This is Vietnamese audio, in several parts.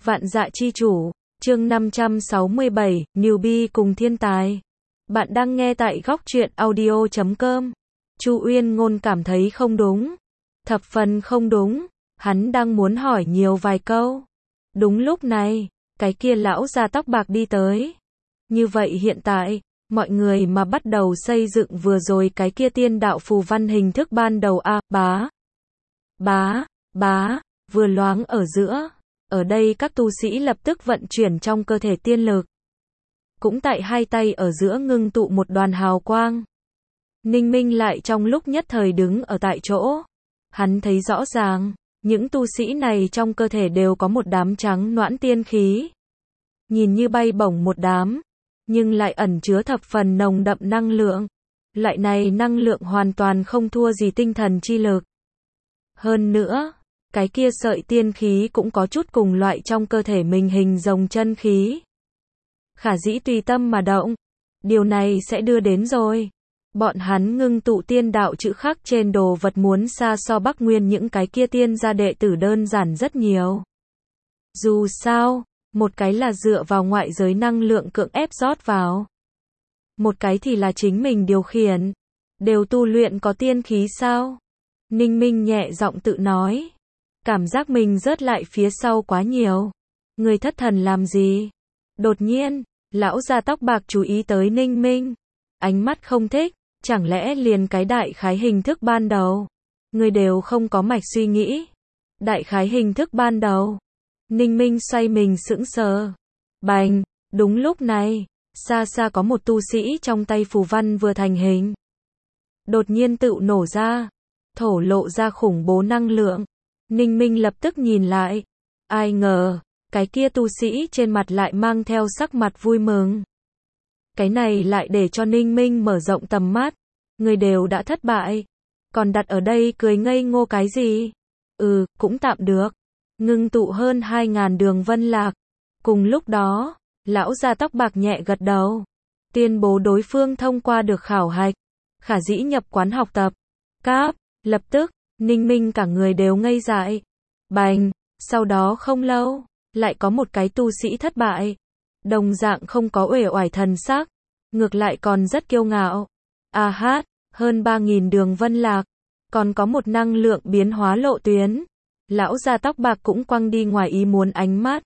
Vạn dạ chi chủ, chương 567, Newbie cùng thiên tài. Bạn đang nghe tại góc truyện audio.com. Chu Uyên Ngôn cảm thấy không đúng. Thập phần không đúng. Hắn đang muốn hỏi nhiều vài câu. Đúng lúc này, cái kia lão già tóc bạc đi tới. Như vậy hiện tại, mọi người mà bắt đầu xây dựng vừa rồi cái kia tiên đạo phù văn hình thức ban đầu bá, vừa loáng ở giữa. Ở đây các tu sĩ lập tức vận chuyển trong cơ thể tiên lực. Cũng tại hai tay ở giữa ngưng tụ một đoàn hào quang. Ninh Minh lại trong lúc nhất thời đứng ở tại chỗ. Hắn thấy rõ ràng, những tu sĩ này trong cơ thể đều có một đám trắng noãn tiên khí. Nhìn như bay bổng một đám, nhưng lại ẩn chứa thập phần nồng đậm năng lượng. Loại này năng lượng hoàn toàn không thua gì tinh thần chi lực. Hơn nữa, cái kia sợi tiên khí cũng có chút cùng loại trong cơ thể mình hình rồng chân khí. Khả dĩ tùy tâm mà động. Điều này sẽ đưa đến rồi. Bọn hắn ngưng tụ tiên đạo chữ khắc trên đồ vật muốn xa so Bắc Nguyên những cái kia tiên gia đệ tử đơn giản rất nhiều. Dù sao, một cái là dựa vào ngoại giới năng lượng cưỡng ép rót vào. Một cái thì là chính mình điều khiển. Đều tu luyện có tiên khí sao? Ninh Minh nhẹ giọng tự nói. Cảm giác mình rớt lại phía sau quá nhiều. Người thất thần làm gì? Đột nhiên, lão già tóc bạc chú ý tới Ninh Minh. Ánh mắt không thích, chẳng lẽ liền cái đại khái hình thức ban đầu. Người đều không có mạch suy nghĩ. Đại khái hình thức ban đầu. Ninh Minh xoay mình sững sờ. Bành, đúng lúc này, xa xa có một tu sĩ trong tay phù văn vừa thành hình. Đột nhiên tự nổ ra, thổ lộ ra khủng bố năng lượng. Ninh Minh lập tức nhìn lại. Ai ngờ, cái kia tu sĩ trên mặt lại mang theo sắc mặt vui mừng. Cái này lại để cho Ninh Minh mở rộng tầm mắt. Người đều đã thất bại. Còn đặt ở đây cười ngây ngô cái gì? Cũng tạm được. Ngưng tụ hơn 2.000 đường vân lạc. Cùng lúc đó, lão già tóc bạc nhẹ gật đầu. Tuyên bố đối phương thông qua được khảo hạch. Khả dĩ nhập quán học tập. Lập tức, Ninh Minh cả người đều ngây dại. Bành, sau đó không lâu, lại có một cái tu sĩ thất bại. Đồng dạng không có uể oải thần sắc, ngược lại còn rất kiêu ngạo. Hơn 3.000 đường vân lạc, còn có một năng lượng biến hóa lộ tuyến. Lão già tóc bạc cũng quăng đi ngoài ý muốn ánh mắt.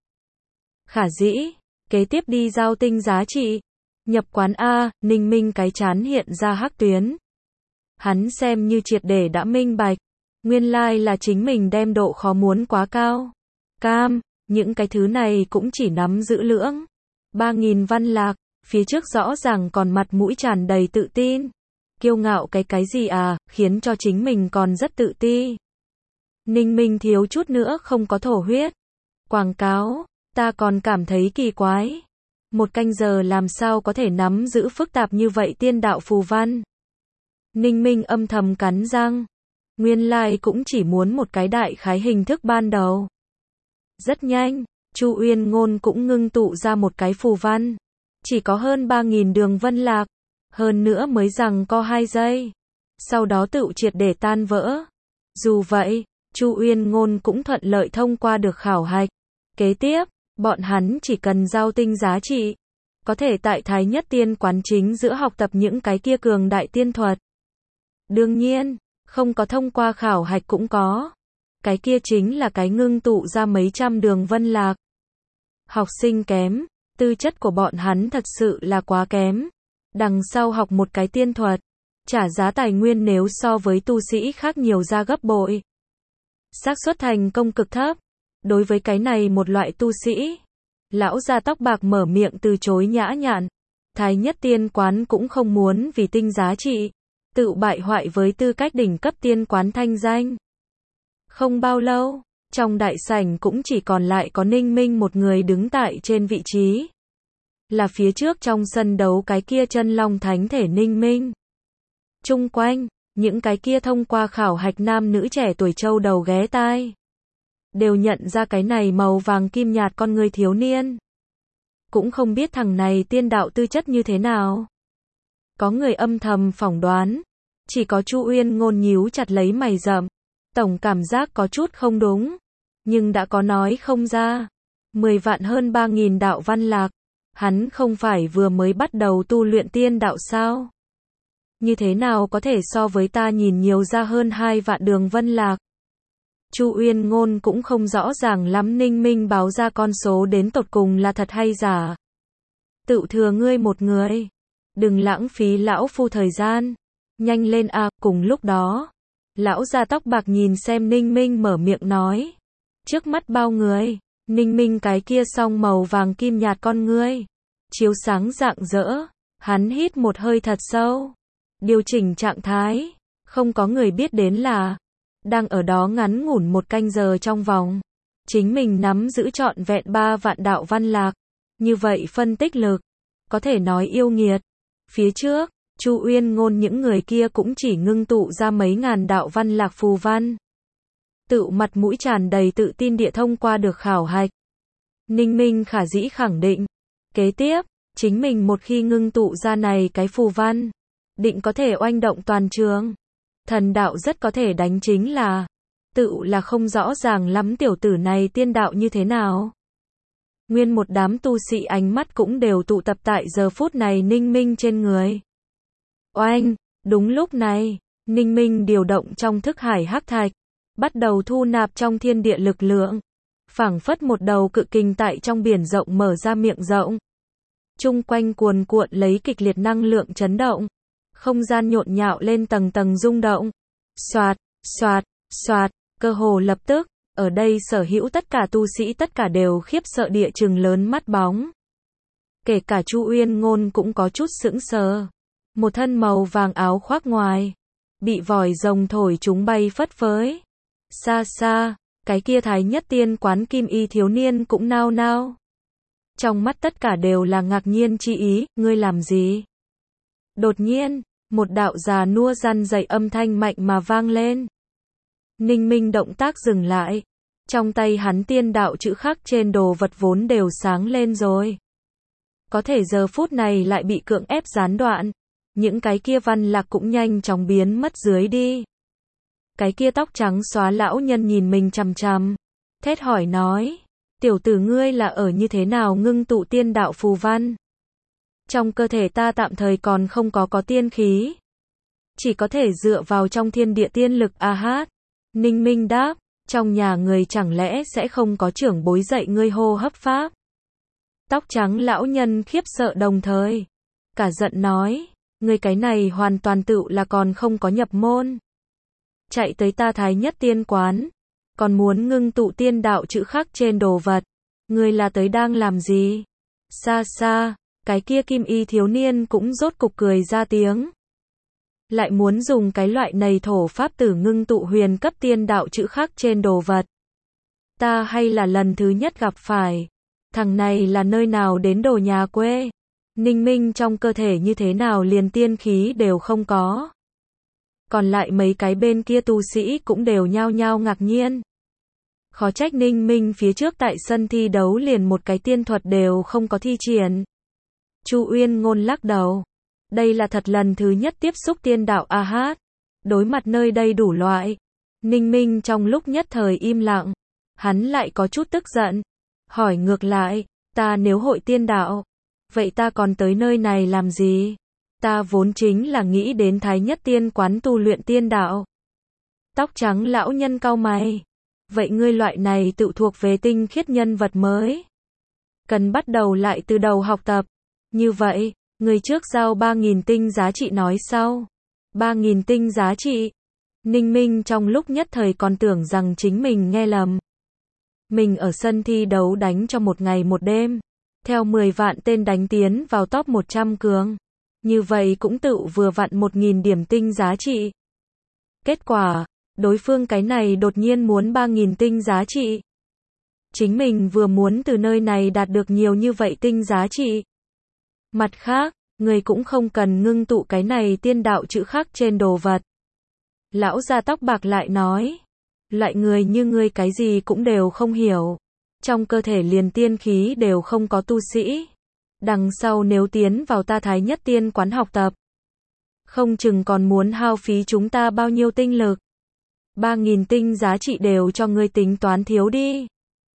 Khả dĩ, kế tiếp đi giao tinh giá trị. Nhập quán Ninh Minh cái chán hiện ra hắc tuyến. Hắn xem như triệt để đã minh bạch. Nguyên lai là chính mình đem độ khó muốn quá cao. Những cái thứ này cũng chỉ nắm giữ lưỡng. 3.000 văn lạc, phía trước rõ ràng còn mặt mũi tràn đầy tự tin. Kiêu ngạo cái gì khiến cho chính mình còn rất tự ti. Ninh Minh thiếu chút nữa không có thổ huyết. Quảng cáo, ta còn cảm thấy kỳ quái. 1 canh giờ làm sao có thể nắm giữ phức tạp như vậy tiên đạo phù văn. Ninh Minh âm thầm cắn răng. Nguyên lai cũng chỉ muốn một cái đại khái hình thức ban đầu. Rất nhanh, Chu Uyên Ngôn cũng ngưng tụ ra một cái phù văn. Chỉ có hơn 3.000 đường vân lạc. Hơn nữa mới rằng có 2 giây. Sau đó tự triệt để tan vỡ. Dù vậy, Chu Uyên Ngôn cũng thuận lợi thông qua được khảo hạch. Kế tiếp, bọn hắn chỉ cần giao tinh giá trị. Có thể tại Thái Nhất Tiên quán chính giữa học tập những cái kia cường đại tiên thuật. Đương nhiên, không có thông qua khảo hạch cũng có. Cái kia chính là cái ngưng tụ ra mấy trăm đường vân lạc. Học sinh kém, tư chất của bọn hắn thật sự là quá kém. Đằng sau học một cái tiên thuật, trả giá tài nguyên nếu so với tu sĩ khác nhiều ra gấp bội. Xác suất thành công cực thấp. Đối với cái này một loại tu sĩ, lão già tóc bạc mở miệng từ chối nhã nhặn. Thái Nhất Tiên quán cũng không muốn vì tinh giá trị, tự bại hoại với tư cách đỉnh cấp tiên quán thanh danh. Không bao lâu, trong đại sảnh cũng chỉ còn lại có Ninh Minh một người đứng tại trên vị trí. Là phía trước trong sân đấu cái kia chân long thánh thể Ninh Minh. Chung quanh, những cái kia thông qua khảo hạch nam nữ trẻ tuổi châu đầu ghé tai. Đều nhận ra cái này màu vàng kim nhạt con người thiếu niên. Cũng không biết thằng này tiên đạo tư chất như thế nào. Có người âm thầm phỏng đoán. Chỉ có Chu Uyên Ngôn nhíu chặt lấy mày rậm. Tổng cảm giác có chút không đúng. Nhưng đã có nói không ra. 10 vạn hơn 3.000 đạo văn lạc. Hắn không phải vừa mới bắt đầu tu luyện tiên đạo sao? Như thế nào có thể so với ta nhìn nhiều ra hơn 2 vạn đường vân lạc? Chu Uyên Ngôn cũng không rõ ràng lắm Ninh Minh báo ra con số đến tột cùng là thật hay giả. Tự thừa ngươi một người. Đừng lãng phí lão phu thời gian. Nhanh lên à, cùng lúc đó. Lão già tóc bạc nhìn xem Ninh Minh mở miệng nói. Trước mắt bao người, Ninh Minh cái kia song màu vàng kim nhạt con ngươi. Chiếu sáng rạng rỡ. Hắn hít một hơi thật sâu. Điều chỉnh trạng thái. Không có người biết đến là đang ở đó ngắn ngủn 1 canh giờ trong vòng. Chính mình nắm giữ trọn vẹn 3 vạn đạo văn lạc. Như vậy phân tích lực. Có thể nói yêu nghiệt. Phía trước, Chu Uyên Ngôn những người kia cũng chỉ ngưng tụ ra mấy ngàn đạo văn lạc phù văn. Tự mặt mũi tràn đầy tự tin địa thông qua được khảo hạch. Ninh Minh khả dĩ khẳng định. Kế tiếp, chính mình một khi ngưng tụ ra này cái phù văn, định có thể oanh động toàn trường. Thần đạo rất có thể đánh chính là, tự là không rõ ràng lắm tiểu tử này tiên đạo như thế nào. Nguyên một đám tu sĩ ánh mắt cũng đều tụ tập tại giờ phút này Ninh Minh trên người. Oanh, đúng lúc này, Ninh Minh điều động trong thức hải hắc thạch, bắt đầu thu nạp trong thiên địa lực lượng. Phảng phất một đầu cự kình tại trong biển rộng mở ra miệng rộng. Chung quanh cuồn cuộn lấy kịch liệt năng lượng chấn động. Không gian nhộn nhạo lên tầng tầng rung động. Xoạt, xoạt, xoạt, cơ hồ lập tức, ở đây sở hữu tất cả tu sĩ tất cả đều khiếp sợ địa chừng lớn mắt bóng. Kể cả Chu Uyên Ngôn cũng có chút sững sờ. Một thân màu vàng áo khoác ngoài, bị vòi rồng thổi chúng bay phất phới. Xa xa, cái kia Thái Nhất Tiên quán kim y thiếu niên cũng nao nao. Trong mắt tất cả đều là ngạc nhiên chi ý, ngươi làm gì? Đột nhiên, một đạo già nua răn dậy âm thanh mạnh mà vang lên. Ninh Minh động tác dừng lại. Trong tay hắn tiên đạo chữ khắc trên đồ vật vốn đều sáng lên rồi. Có thể giờ phút này lại bị cưỡng ép gián đoạn. Những cái kia văn lạc cũng nhanh chóng biến mất dưới đi. Cái kia tóc trắng xóa lão nhân nhìn mình chằm chằm. Thét hỏi nói. Tiểu tử ngươi là ở như thế nào ngưng tụ tiên đạo phù văn? Trong cơ thể ta tạm thời còn không có tiên khí. Chỉ có thể dựa vào trong thiên địa tiên lực a hát. Ninh Minh đáp. Trong nhà người chẳng lẽ sẽ không có trưởng bối dạy ngươi hô hấp pháp? Tóc trắng lão nhân khiếp sợ đồng thời. Cả giận nói. Ngươi cái này hoàn toàn tự là còn không có nhập môn. Chạy tới ta Thái Nhất Tiên quán. Còn muốn ngưng tụ tiên đạo chữ khắc trên đồ vật. Ngươi là tới đang làm gì? Xa xa, cái kia kim y thiếu niên cũng rốt cục cười ra tiếng. Lại muốn dùng cái loại này thổ pháp tử ngưng tụ huyền cấp tiên đạo chữ khắc trên đồ vật. Ta hay là lần thứ nhất gặp phải. Thằng này là nơi nào đến đồ nhà quê? Ninh Minh trong cơ thể như thế nào liền tiên khí đều không có. Còn lại mấy cái bên kia tu sĩ cũng đều nhao nhao ngạc nhiên. Khó trách Ninh Minh phía trước tại sân thi đấu liền một cái tiên thuật đều không có thi triển. Chu Uyên Ngôn lắc đầu. Đây là thật lần thứ nhất tiếp xúc tiên đạo a hát. Đối mặt nơi đây đủ loại. Ninh Minh trong lúc nhất thời im lặng. Hắn lại có chút tức giận. Hỏi ngược lại, ta nếu hội tiên đạo, vậy ta còn tới nơi này làm gì? Ta vốn chính là nghĩ đến Thái Nhất Tiên quán tu luyện tiên đạo. Tóc trắng lão nhân cau mày. Vậy ngươi loại này tự thuộc về tinh khiết nhân vật mới. Cần bắt đầu lại từ đầu học tập. Như vậy, người trước giao 3.000 tinh giá trị nói sau. 3.000 tinh giá trị. Ninh Minh trong lúc nhất thời còn tưởng rằng chính mình nghe lầm. Mình ở sân thi đấu đánh cho một ngày một đêm. Theo 10 vạn tên đánh tiến vào top 100 cường. Như vậy cũng tự vừa vặn 1.000 điểm tinh giá trị. Kết quả, đối phương cái này đột nhiên muốn 3.000 tinh giá trị. Chính mình vừa muốn từ nơi này đạt được nhiều như vậy tinh giá trị. Mặt khác, người cũng không cần ngưng tụ cái này tiên đạo chữ khắc trên đồ vật. Lão già tóc bạc lại nói. Loại người như ngươi cái gì cũng đều không hiểu. Trong cơ thể liền tiên khí đều không có tu sĩ. Đằng sau nếu tiến vào ta Thái Nhất Tiên quán học tập. Không chừng còn muốn hao phí chúng ta bao nhiêu tinh lực. 3.000 tinh giá trị đều cho ngươi tính toán thiếu đi.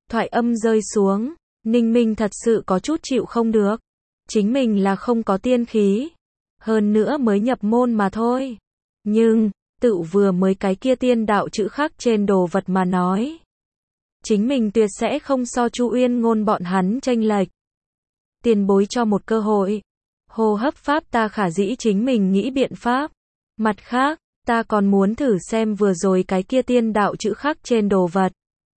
Thoại âm rơi xuống, Ninh Minh thật sự có chút chịu không được. Chính mình là không có tiên khí. Hơn nữa mới nhập môn mà thôi. Nhưng, tự vừa mới cái kia tiên đạo chữ khắc trên đồ vật mà nói. Chính mình tuyệt sẽ không so Chu Uyên Ngôn bọn hắn chênh lệch. Tiền bối cho một cơ hội. Hô hấp pháp ta khả dĩ chính mình nghĩ biện pháp. Mặt khác, ta còn muốn thử xem vừa rồi cái kia tiên đạo chữ khắc trên đồ vật.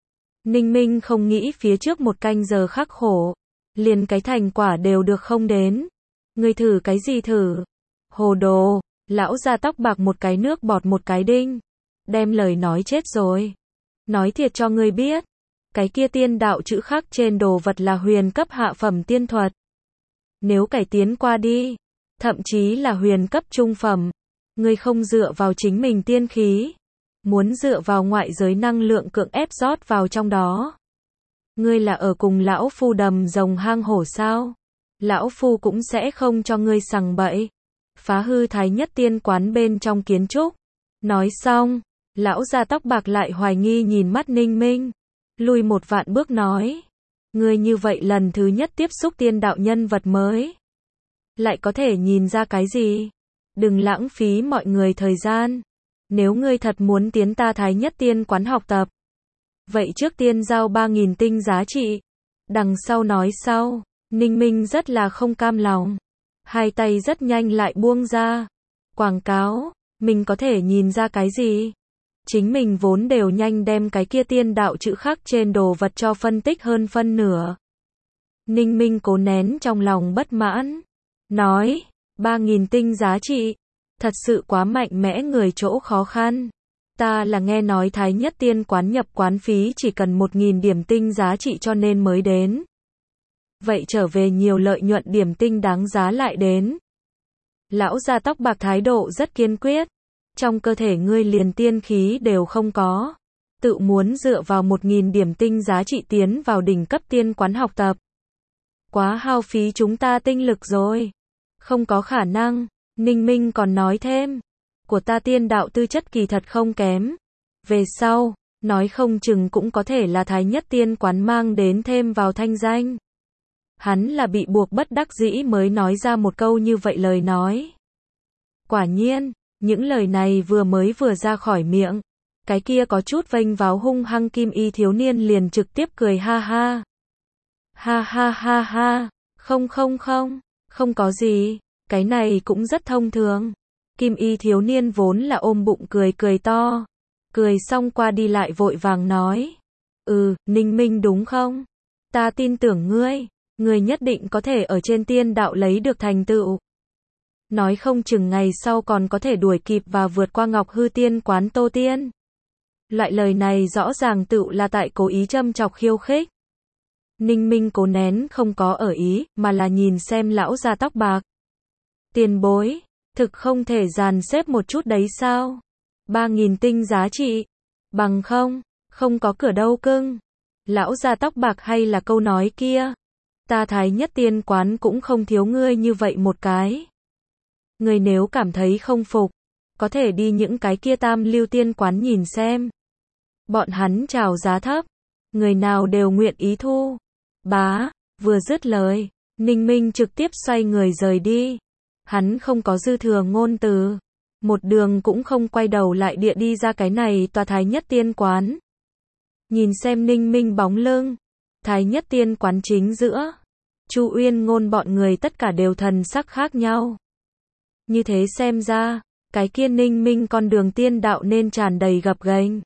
Ninh Minh không nghĩ phía trước một canh giờ khắc khổ. Liền cái thành quả đều được không đến. Ngươi thử cái gì thử? Hồ đồ, lão già tóc bạc một cái nước bọt một cái đinh. Đem lời nói chết rồi. Nói thiệt cho ngươi biết. Cái kia tiên đạo chữ khắc trên đồ vật là huyền cấp hạ phẩm tiên thuật. Nếu cải tiến qua đi, thậm chí là huyền cấp trung phẩm, ngươi không dựa vào chính mình tiên khí, muốn dựa vào ngoại giới năng lượng cưỡng ép rót vào trong đó. Ngươi là ở cùng lão phu đầm rồng hang hổ sao? Lão phu cũng sẽ không cho ngươi sằng bậy, phá hư Thái Nhất Tiên quán bên trong kiến trúc. Nói xong, lão già tóc bạc lại hoài nghi nhìn mắt Ninh Minh, lùi một vạn bước nói. Ngươi như vậy lần thứ nhất tiếp xúc tiên đạo nhân vật mới. Lại có thể nhìn ra cái gì? Đừng lãng phí mọi người thời gian. Nếu ngươi thật muốn tiến ta Thái Nhất Tiên quán học tập. Vậy trước tiên giao 3.000 tinh giá trị. Đằng sau nói sau. Ninh Minh rất là không cam lòng. Hai tay rất nhanh lại buông ra. Quảng cáo. Mình có thể nhìn ra cái gì? Chính mình vốn đều nhanh đem cái kia tiên đạo chữ khắc trên đồ vật cho phân tích hơn phân nửa. Ninh Minh cố nén trong lòng bất mãn. Nói, 3.000 tinh giá trị. Thật sự quá mạnh mẽ người chỗ khó khăn. Ta là nghe nói Thái Nhất Tiên quán nhập quán phí chỉ cần 1.000 điểm tinh giá trị cho nên mới đến. Vậy trở về nhiều lợi nhuận điểm tinh đáng giá lại đến. Lão già tóc bạc thái độ rất kiên quyết. Trong cơ thể ngươi liền tiên khí đều không có. Tự muốn dựa vào 1.000 điểm tinh giá trị tiến vào đỉnh cấp tiên quán học tập. Quá hao phí chúng ta tinh lực rồi. Không có khả năng. Ninh Minh còn nói thêm. Của ta tiên đạo tư chất kỳ thật không kém. Về sau, nói không chừng cũng có thể là Thái Nhất Tiên quán mang đến thêm vào thanh danh. Hắn là bị buộc bất đắc dĩ mới nói ra một câu như vậy lời nói. Quả nhiên. Những lời này vừa ra khỏi miệng, cái kia có chút vênh váo hung hăng kim y thiếu niên liền trực tiếp cười ha ha. Ha ha ha ha, không có gì, cái này cũng rất thông thường. Kim y thiếu niên vốn là ôm bụng cười to, cười xong qua đi lại vội vàng nói. Ninh Minh đúng không? Ta tin tưởng ngươi nhất định có thể ở trên tiên đạo lấy được thành tựu. Nói không chừng ngày sau còn có thể đuổi kịp và vượt qua Ngọc Hư Tiên quán Tô Tiên. Loại lời này rõ ràng tự là tại cố ý châm chọc khiêu khích. Ninh Minh cố nén không có ở ý, mà là nhìn xem lão già tóc bạc. Tiền bối, thực không thể dàn xếp một chút đấy sao? 3.000 tinh giá trị. Bằng không có cửa đâu cưng. Lão già tóc bạc hay là câu nói kia. Ta Thái Nhất Tiên quán cũng không thiếu ngươi như vậy một cái. Người nếu cảm thấy không phục, có thể đi những cái kia tam lưu tiên quán nhìn xem. Bọn hắn chào giá thấp, người nào đều nguyện ý thu. Bá, vừa dứt lời, Ninh Minh trực tiếp xoay người rời đi. Hắn không có dư thừa ngôn từ, một đường cũng không quay đầu lại địa đi ra cái này tòa Thái Nhất Tiên quán. Nhìn xem Ninh Minh bóng lưng, Thái Nhất Tiên quán chính giữa, Chu Uyên Ngôn bọn người tất cả đều thần sắc khác nhau. Như thế xem ra, cái kia Ninh Minh con đường tiên đạo nên tràn đầy gập ghềnh.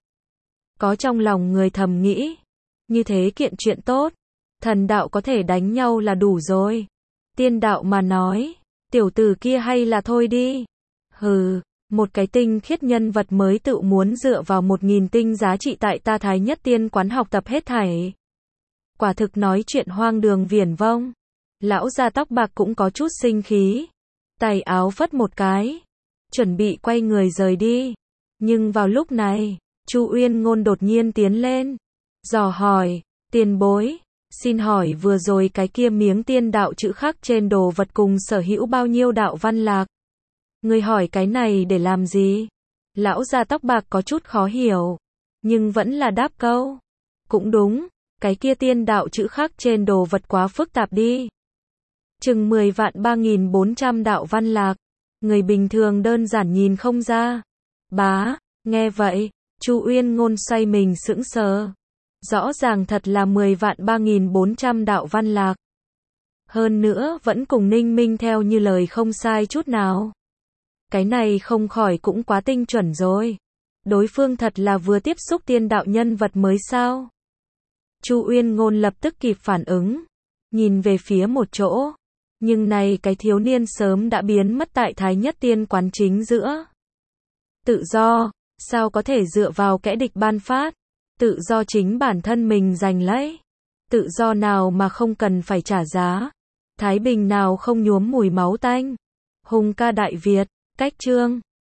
Có trong lòng người thầm nghĩ, như thế kiện chuyện tốt, thần đạo có thể đánh nhau là đủ rồi. Tiên đạo mà nói, tiểu tử kia hay là thôi đi. Hừ, một cái tinh khiết nhân vật mới tự muốn dựa vào 1.000 tinh giá trị tại ta Thái Nhất Tiên quán học tập hết thảy. Quả thực nói chuyện hoang đường viển vông. Lão già tóc bạc cũng có chút sinh khí. Tay áo phất một cái, chuẩn bị quay người rời đi. Nhưng vào lúc này, Chu Uyên Ngôn đột nhiên tiến lên, dò hỏi, tiền bối, xin hỏi vừa rồi cái kia miếng tiên đạo chữ khắc trên đồ vật cùng sở hữu bao nhiêu đạo văn lạc? Người hỏi cái này để làm gì? Lão già tóc bạc có chút khó hiểu, nhưng vẫn là đáp câu. Cũng đúng, Cái kia tiên đạo chữ khắc trên đồ vật quá phức tạp đi. Chừng 10 vạn 3.400 đạo văn lạc. Người bình thường đơn giản nhìn không ra. Bá, nghe vậy, Chu Uyên Ngôn xoay mình sững sờ. Rõ ràng thật là 10 vạn 3.400 đạo văn lạc. Hơn nữa vẫn cùng Ninh Minh theo như lời không sai chút nào. Cái này không khỏi cũng quá tinh chuẩn rồi. Đối phương thật là vừa tiếp xúc tiên đạo nhân vật mới sao? Chu Uyên Ngôn lập tức kịp phản ứng, nhìn về phía một chỗ. Nhưng này cái thiếu niên sớm đã biến mất tại Thái Nhất Tiên quán chính giữa. Tự do, sao có thể dựa vào kẻ địch ban phát? Tự do chính bản thân mình giành lấy. Tự do nào mà không cần phải trả giá? Thái bình nào không nhuốm mùi máu tanh? Hùng ca Đại Việt, cách chương